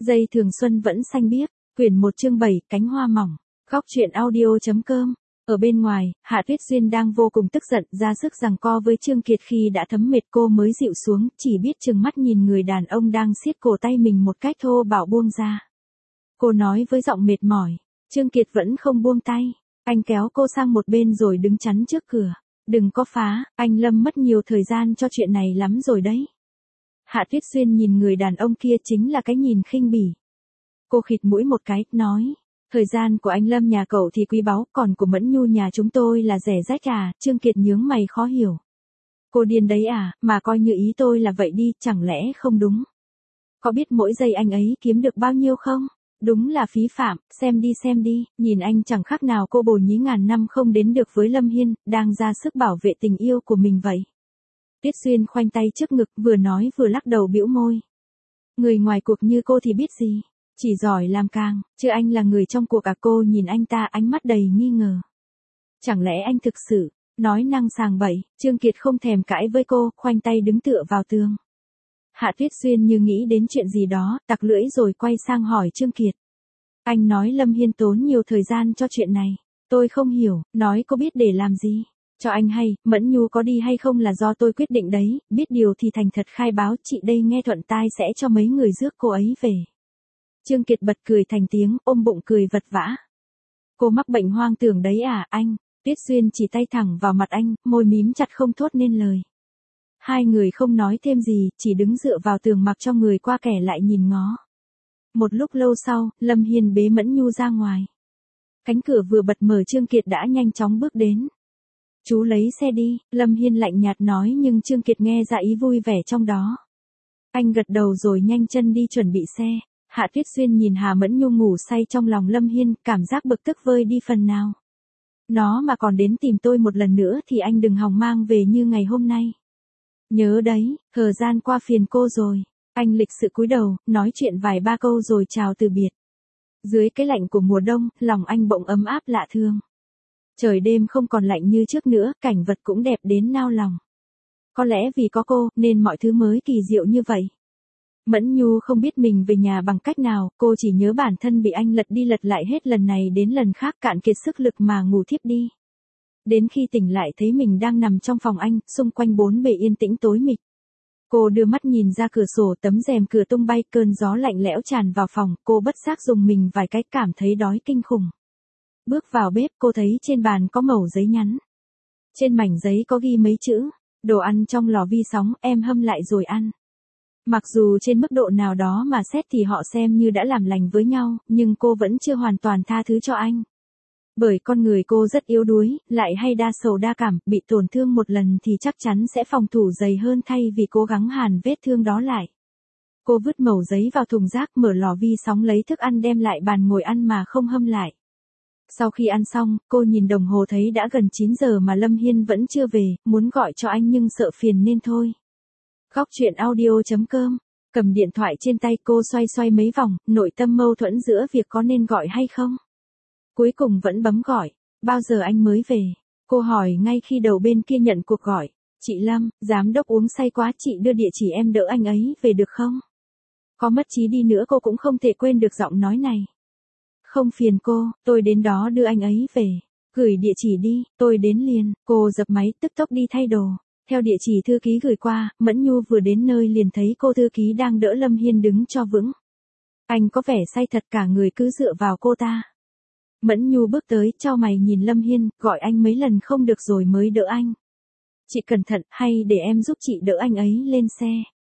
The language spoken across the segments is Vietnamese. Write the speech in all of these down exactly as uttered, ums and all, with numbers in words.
Dây thường xuân vẫn xanh biếc, quyển một chương bảy, cánh hoa mỏng. Góc truyện audio.com. Ở bên ngoài, Hạ Tuyết Duyên đang vô cùng tức giận, ra sức giằng co với Trương Kiệt, khi đã thấm mệt cô mới dịu xuống, chỉ biết trừng mắt nhìn người đàn ông đang siết cổ tay mình một cách thô bạo buông ra. Cô nói với giọng mệt mỏi. Trương Kiệt vẫn không buông tay. Anh kéo cô sang một bên rồi đứng chắn trước cửa. Đừng có phá, anh Lâm mất nhiều thời gian cho chuyện này lắm rồi đấy. Hạ Tuyết Duyên nhìn người đàn ông kia chính là cái nhìn khinh bỉ. Cô khịt mũi một cái, nói. Thời gian của anh Lâm nhà cậu thì quý báu, còn của Mẫn Nhu nhà chúng tôi là rẻ rách à? Trương Kiệt nhướng mày khó hiểu. Cô điên đấy à, mà coi như ý tôi là vậy đi, chẳng lẽ không đúng? Có biết mỗi giây anh ấy kiếm được bao nhiêu không? Đúng là phí phạm, xem đi xem đi, nhìn anh chẳng khác nào cô bồ nhí ngàn năm không đến được với Lâm Hiên, đang ra sức bảo vệ tình yêu của mình vậy. Tuyết Duyên khoanh tay trước ngực, vừa nói vừa lắc đầu bĩu môi. Người ngoài cuộc như cô thì biết gì, chỉ giỏi làm càng, chứ anh là người trong cuộc à? Cô nhìn anh ta ánh mắt đầy nghi ngờ. Chẳng lẽ anh thực sự, nói năng sàng bậy? Trương Kiệt không thèm cãi với cô, khoanh tay đứng tựa vào tường. Hạ Tuyết Duyên như nghĩ đến chuyện gì đó, tặc lưỡi rồi quay sang hỏi Trương Kiệt. Anh nói Lâm Hiên tốn nhiều thời gian cho chuyện này, tôi không hiểu, nói cô biết để làm gì? Cho anh hay, Mẫn Nhu có đi hay không là do tôi quyết định đấy, biết điều thì thành thật khai báo, chị đây nghe thuận tai sẽ cho mấy người rước cô ấy về. Trương Kiệt bật cười thành tiếng, ôm bụng cười vật vã. Cô mắc bệnh hoang tưởng đấy à, anh? Tuyết Duyên chỉ tay thẳng vào mặt anh, môi mím chặt không thốt nên lời. Hai người không nói thêm gì, chỉ đứng dựa vào tường mặc cho người qua kẻ lại nhìn ngó. Một lúc lâu sau, Lâm Hiên bế Mẫn Nhu ra ngoài. Cánh cửa vừa bật mở, Trương Kiệt đã nhanh chóng bước đến. Chú lấy xe đi, Lâm Hiên lạnh nhạt nói, nhưng Trương Kiệt nghe ra ý vui vẻ trong đó. Anh gật đầu rồi nhanh chân đi chuẩn bị xe. Hạ Tuyết Duyên nhìn Hà Mẫn Nhu ngủ say trong lòng Lâm Hiên, cảm giác bực tức vơi đi phần nào. Nó mà còn đến tìm tôi một lần nữa thì anh đừng hòng mang về như ngày hôm nay. Nhớ đấy, thời gian qua phiền cô rồi. Anh lịch sự cúi đầu, nói chuyện vài ba câu rồi chào từ biệt. Dưới cái lạnh của mùa đông, lòng anh bỗng ấm áp lạ thường. Trời đêm không còn lạnh như trước nữa, cảnh vật cũng đẹp đến nao lòng. Có lẽ vì có cô, nên mọi thứ mới kỳ diệu như vậy. Mẫn Nhu không biết mình về nhà bằng cách nào, cô chỉ nhớ bản thân bị anh lật đi lật lại hết lần này đến lần khác, cạn kiệt sức lực mà ngủ thiếp đi. Đến khi tỉnh lại thấy mình đang nằm trong phòng anh, xung quanh bốn bề yên tĩnh tối mịt. Cô đưa mắt nhìn ra cửa sổ, tấm rèm cửa tung bay, cơn gió lạnh lẽo tràn vào phòng, cô bất giác dùng mình vài cái, cảm thấy đói kinh khủng. Bước vào bếp, cô thấy trên bàn có mẩu giấy nhắn. Trên mảnh giấy có ghi mấy chữ, đồ ăn trong lò vi sóng, em hâm lại rồi ăn. Mặc dù trên mức độ nào đó mà xét thì họ xem như đã làm lành với nhau, nhưng cô vẫn chưa hoàn toàn tha thứ cho anh. Bởi con người cô rất yếu đuối, lại hay đa sầu đa cảm, bị tổn thương một lần thì chắc chắn sẽ phòng thủ dày hơn thay vì cố gắng hàn vết thương đó lại. Cô vứt mẩu giấy vào thùng rác, mở lò vi sóng lấy thức ăn đem lại bàn ngồi ăn mà không hâm lại. Sau khi ăn xong, cô nhìn đồng hồ thấy đã gần chín giờ mà Lâm Hiên vẫn chưa về, muốn gọi cho anh nhưng sợ phiền nên thôi. Góc truyện audio.com. Cầm điện thoại trên tay, cô xoay xoay mấy vòng, nội tâm mâu thuẫn giữa việc có nên gọi hay không. Cuối cùng vẫn bấm gọi. Bao giờ anh mới về? Cô hỏi ngay khi đầu bên kia nhận cuộc gọi. Chị Lâm, giám đốc uống say quá, chị đưa địa chỉ em đỡ anh ấy về được không? Có mất trí đi nữa cô cũng không thể quên được giọng nói này. Không phiền cô, tôi đến đó đưa anh ấy về. Gửi địa chỉ đi, tôi đến liền. Cô dập máy, tức tốc đi thay đồ. Theo địa chỉ thư ký gửi qua, Mẫn Nhu vừa đến nơi liền thấy cô thư ký đang đỡ Lâm Hiên đứng cho vững. Anh có vẻ say thật, cả người cứ dựa vào cô ta. Mẫn Nhu bước tới, chau mày nhìn Lâm Hiên, gọi anh mấy lần không được rồi mới đỡ anh. Chị cẩn thận, hay để em giúp chị đỡ anh ấy lên xe.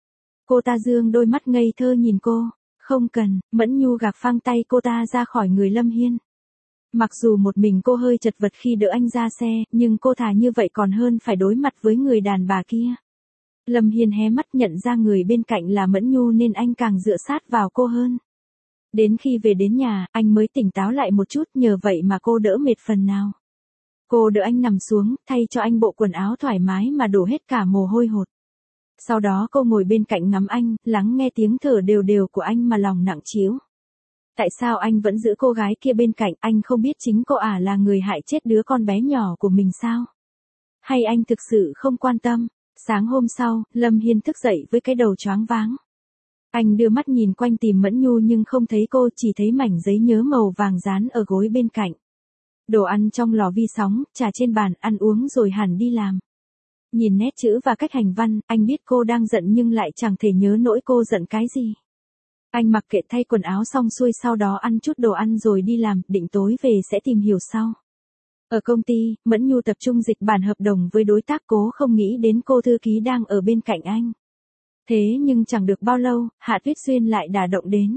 Cô ta dương đôi mắt ngây thơ nhìn cô. Không cần, Mẫn Nhu gạt phăng tay cô ta ra khỏi người Lâm Hiên. Mặc dù một mình cô hơi chật vật khi đỡ anh ra xe, nhưng cô thà như vậy còn hơn phải đối mặt với người đàn bà kia. Lâm Hiên hé mắt nhận ra người bên cạnh là Mẫn Nhu nên anh càng dựa sát vào cô hơn. Đến khi về đến nhà, anh mới tỉnh táo lại một chút, nhờ vậy mà cô đỡ mệt phần nào. Cô đỡ anh nằm xuống, thay cho anh bộ quần áo thoải mái mà đổ hết cả mồ hôi hột. Sau đó cô ngồi bên cạnh ngắm anh, lắng nghe tiếng thở đều đều của anh mà lòng nặng trĩu. Tại sao anh vẫn giữ cô gái kia bên cạnh, anh không biết chính cô ả là người hại chết đứa con bé nhỏ của mình sao? Hay anh thực sự không quan tâm? Sáng hôm sau, Lâm Hiên thức dậy với cái đầu choáng váng. Anh đưa mắt nhìn quanh tìm Mẫn Nhu nhưng không thấy cô, chỉ thấy mảnh giấy nhớ màu vàng dán ở gối bên cạnh. Đồ ăn trong lò vi sóng, trà trên bàn, ăn uống rồi hẳn đi làm. Nhìn nét chữ và cách hành văn, anh biết cô đang giận nhưng lại chẳng thể nhớ nỗi cô giận cái gì. Anh mặc kệ thay quần áo xong xuôi, sau đó ăn chút đồ ăn rồi đi làm, định tối về sẽ tìm hiểu sau. Ở công ty, Mẫn Nhu tập trung dịch bản hợp đồng với đối tác, cố không nghĩ đến cô thư ký đang ở bên cạnh anh. Thế nhưng chẳng được bao lâu, Hạ Tuyết Duyên lại đả động đến.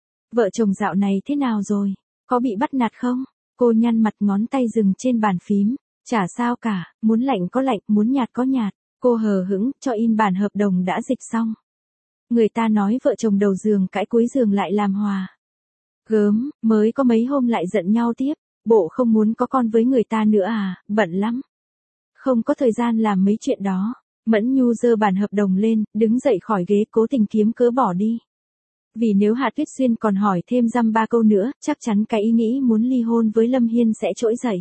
Vợ chồng dạo này thế nào rồi? Có bị bắt nạt không? Cô nhăn mặt, ngón tay dừng trên bàn phím. Chả sao cả, muốn lạnh có lạnh, muốn nhạt có nhạt. Cô hờ hững, cho in bản hợp đồng đã dịch xong. Người ta nói vợ chồng đầu giường cãi cuối giường lại làm hòa. Gớm, mới có mấy hôm lại giận nhau tiếp. Bộ không muốn có con với người ta nữa à, bận lắm. Không có thời gian làm mấy chuyện đó. Mẫn Nhu giơ bản hợp đồng lên, đứng dậy khỏi ghế, cố tình kiếm cớ bỏ đi. Vì nếu Hạ Tuyết Duyên còn hỏi thêm dăm ba câu nữa, chắc chắn cái ý nghĩ muốn ly hôn với Lâm Hiên sẽ trỗi dậy.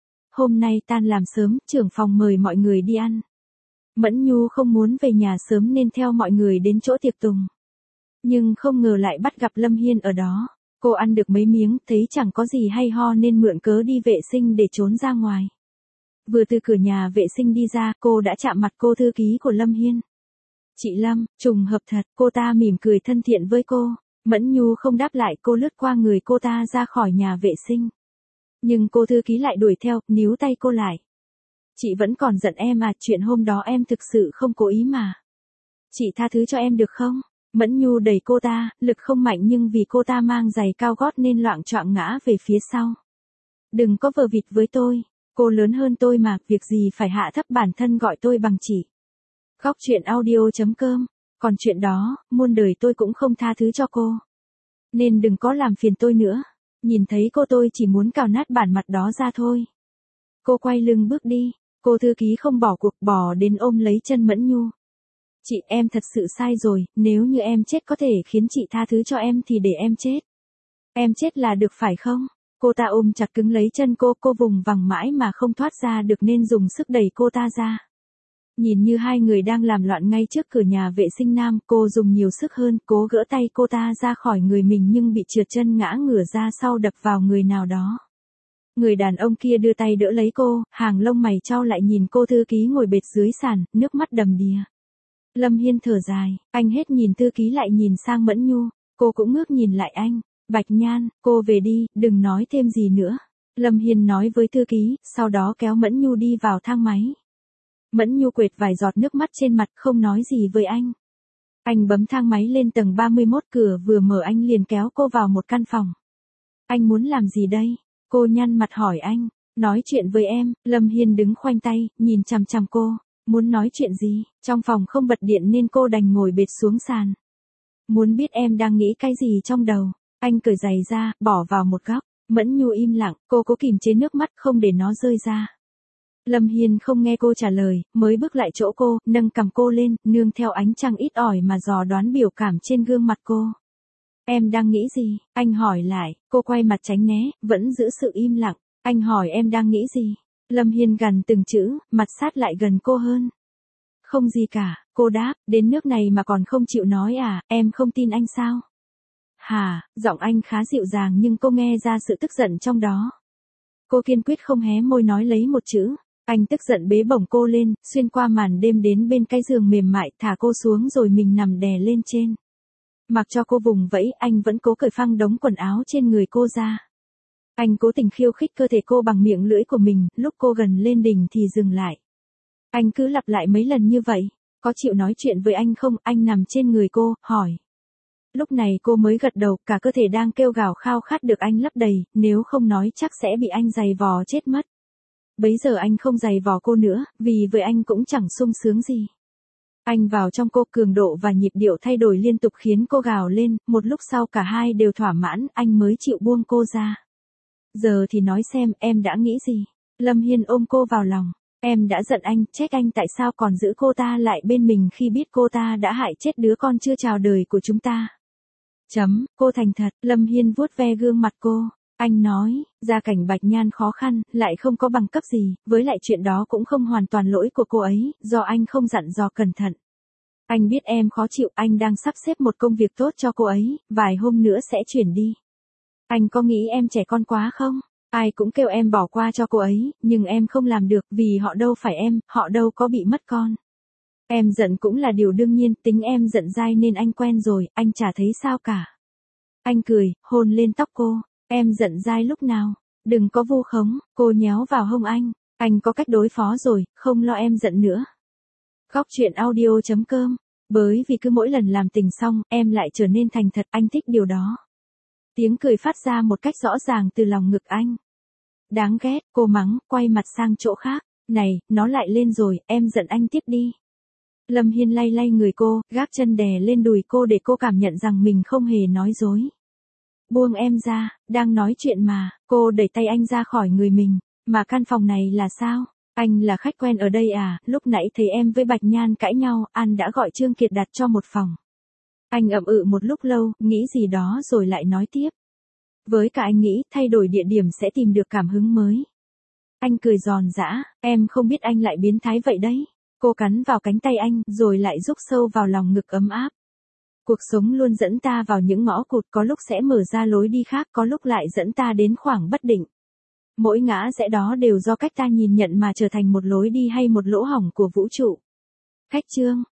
Hôm nay tan làm sớm, trưởng phòng mời mọi người đi ăn. Mẫn Nhu không muốn về nhà sớm nên theo mọi người đến chỗ tiệc tùng. Nhưng không ngờ lại bắt gặp Lâm Hiên ở đó. Cô ăn được mấy miếng, thấy chẳng có gì hay ho nên mượn cớ đi vệ sinh để trốn ra ngoài. Vừa từ cửa nhà vệ sinh đi ra, cô đã chạm mặt cô thư ký của Lâm Hiên. Chị Lâm, trùng hợp thật, cô ta mỉm cười thân thiện với cô. Mẫn Nhu không đáp lại, cô lướt qua người cô ta ra khỏi nhà vệ sinh. Nhưng cô thư ký lại đuổi theo, níu tay cô lại. Chị vẫn còn giận em à, chuyện hôm đó em thực sự không cố ý mà. Chị tha thứ cho em được không? Mẫn Nhu đẩy cô ta, lực không mạnh nhưng vì cô ta mang giày cao gót nên loạng choạng ngã về phía sau. Đừng có vờ vịt với tôi, cô lớn hơn tôi mà, việc gì phải hạ thấp bản thân gọi tôi bằng chị. Góc truyện audio chấm com, còn chuyện đó, muôn đời tôi cũng không tha thứ cho cô. Nên đừng có làm phiền tôi nữa, nhìn thấy cô tôi chỉ muốn cào nát bản mặt đó ra thôi. Cô quay lưng bước đi, cô thư ký không bỏ cuộc, bỏ đến ôm lấy chân Mẫn Nhu. Chị, em thật sự sai rồi, nếu như em chết có thể khiến chị tha thứ cho em thì để em chết. Em chết là được phải không? Cô ta ôm chặt cứng lấy chân cô, cô vùng vằng mãi mà không thoát ra được nên dùng sức đẩy cô ta ra. Nhìn như hai người đang làm loạn ngay trước cửa nhà vệ sinh nam, cô dùng nhiều sức hơn, cố gỡ tay cô ta ra khỏi người mình nhưng bị trượt chân ngã ngửa ra sau đập vào người nào đó. Người đàn ông kia đưa tay đỡ lấy cô, hàng lông mày chau lại nhìn cô thư ký ngồi bệt dưới sàn, nước mắt đầm đìa. Lâm Hiên thở dài, anh hết nhìn thư ký lại nhìn sang Mẫn Nhu, cô cũng ngước nhìn lại anh. Bạch Nhan, cô về đi, đừng nói thêm gì nữa. Lâm Hiên nói với thư ký, sau đó kéo Mẫn Nhu đi vào thang máy. Mẫn Nhu quệt vài giọt nước mắt trên mặt, không nói gì với anh. Anh bấm thang máy lên tầng ba mươi mốt, cửa vừa mở anh liền kéo cô vào một căn phòng. Anh muốn làm gì đây? Cô nhăn mặt hỏi anh. Nói chuyện với em. Lâm Hiên đứng khoanh tay, nhìn chằm chằm cô. Muốn nói chuyện gì? Trong phòng không bật điện nên cô đành ngồi bệt xuống sàn. Muốn biết em đang nghĩ cái gì trong đầu. Anh cởi giày ra, bỏ vào một góc. Mẫn Nhu im lặng, cô cố kìm chế nước mắt không để nó rơi ra. Lâm Hiên không nghe cô trả lời, mới bước lại chỗ cô, nâng cằm cô lên, nương theo ánh trăng ít ỏi mà dò đoán biểu cảm trên gương mặt cô. Em đang nghĩ gì? Anh hỏi lại, cô quay mặt tránh né, vẫn giữ sự im lặng. Anh hỏi em đang nghĩ gì? Lâm Hiên gằn từng chữ, mặt sát lại gần cô hơn. Không gì cả, cô đáp, đến nước này mà còn không chịu nói à, em không tin anh sao? Hà, giọng anh khá dịu dàng nhưng cô nghe ra sự tức giận trong đó. Cô kiên quyết không hé môi nói lấy một chữ. Anh tức giận bế bổng cô lên, xuyên qua màn đêm đến bên cái giường mềm mại, thả cô xuống rồi mình nằm đè lên trên. Mặc cho cô vùng vẫy, anh vẫn cố cởi phăng đống quần áo trên người cô ra. Anh cố tình khiêu khích cơ thể cô bằng miệng lưỡi của mình, lúc cô gần lên đỉnh thì dừng lại. Anh cứ lặp lại mấy lần như vậy. Có chịu nói chuyện với anh không? Anh nằm trên người cô, hỏi. Lúc này cô mới gật đầu, cả cơ thể đang kêu gào khao khát được anh lấp đầy, nếu không nói chắc sẽ bị anh giày vò chết mất. Bấy giờ anh không giày vò cô nữa, vì với anh cũng chẳng sung sướng gì. Anh vào trong cô, cường độ và nhịp điệu thay đổi liên tục khiến cô gào lên, một lúc sau cả hai đều thỏa mãn, anh mới chịu buông cô ra. Giờ thì nói xem, em đã nghĩ gì? Lâm Hiên ôm cô vào lòng. Em đã giận anh, trách anh tại sao còn giữ cô ta lại bên mình khi biết cô ta đã hại chết đứa con chưa chào đời của chúng ta. Chấm, cô thành thật. Lâm Hiên vuốt ve gương mặt cô. Anh nói, gia cảnh Bạch Nhan khó khăn, lại không có bằng cấp gì, với lại chuyện đó cũng không hoàn toàn lỗi của cô ấy, do anh không dặn dò cẩn thận. Anh biết em khó chịu, anh đang sắp xếp một công việc tốt cho cô ấy, vài hôm nữa sẽ chuyển đi. Anh có nghĩ em trẻ con quá không? Ai cũng kêu em bỏ qua cho cô ấy, nhưng em không làm được vì họ đâu phải em, họ đâu có bị mất con. Em giận cũng là điều đương nhiên, tính em giận dai nên anh quen rồi, anh chả thấy sao cả. Anh cười, hôn lên tóc cô. Em giận dai lúc nào? Đừng có vu khống, cô nhéo vào hông anh. Anh có cách đối phó rồi, không lo em giận nữa. Góc truyện audio chấm com. Bởi vì cứ mỗi lần làm tình xong, em lại trở nên thành thật, anh thích điều đó. Tiếng cười phát ra một cách rõ ràng từ lòng ngực anh. Đáng ghét, cô mắng, quay mặt sang chỗ khác. Này, nó lại lên rồi, em giận anh tiếp đi. Lâm Hiên lay lay người cô, gác chân đè lên đùi cô để cô cảm nhận rằng mình không hề nói dối. Buông em ra, đang nói chuyện mà, cô đẩy tay anh ra khỏi người mình. Mà căn phòng này là sao? Anh là khách quen ở đây à, lúc nãy thấy em với Bạch Nhan cãi nhau, An đã gọi Trương Kiệt đặt cho một phòng. Anh ậm ừ một lúc lâu, nghĩ gì đó rồi lại nói tiếp. Với cả anh nghĩ, thay đổi địa điểm sẽ tìm được cảm hứng mới. Anh cười giòn giã, em không biết anh lại biến thái vậy đấy. Cô cắn vào cánh tay anh, rồi lại rúc sâu vào lòng ngực ấm áp. Cuộc sống luôn dẫn ta vào những ngõ cụt, có lúc sẽ mở ra lối đi khác, có lúc lại dẫn ta đến khoảng bất định. Mỗi ngã rẽ đó đều do cách ta nhìn nhận mà trở thành một lối đi hay một lỗ hổng của vũ trụ. Khách chương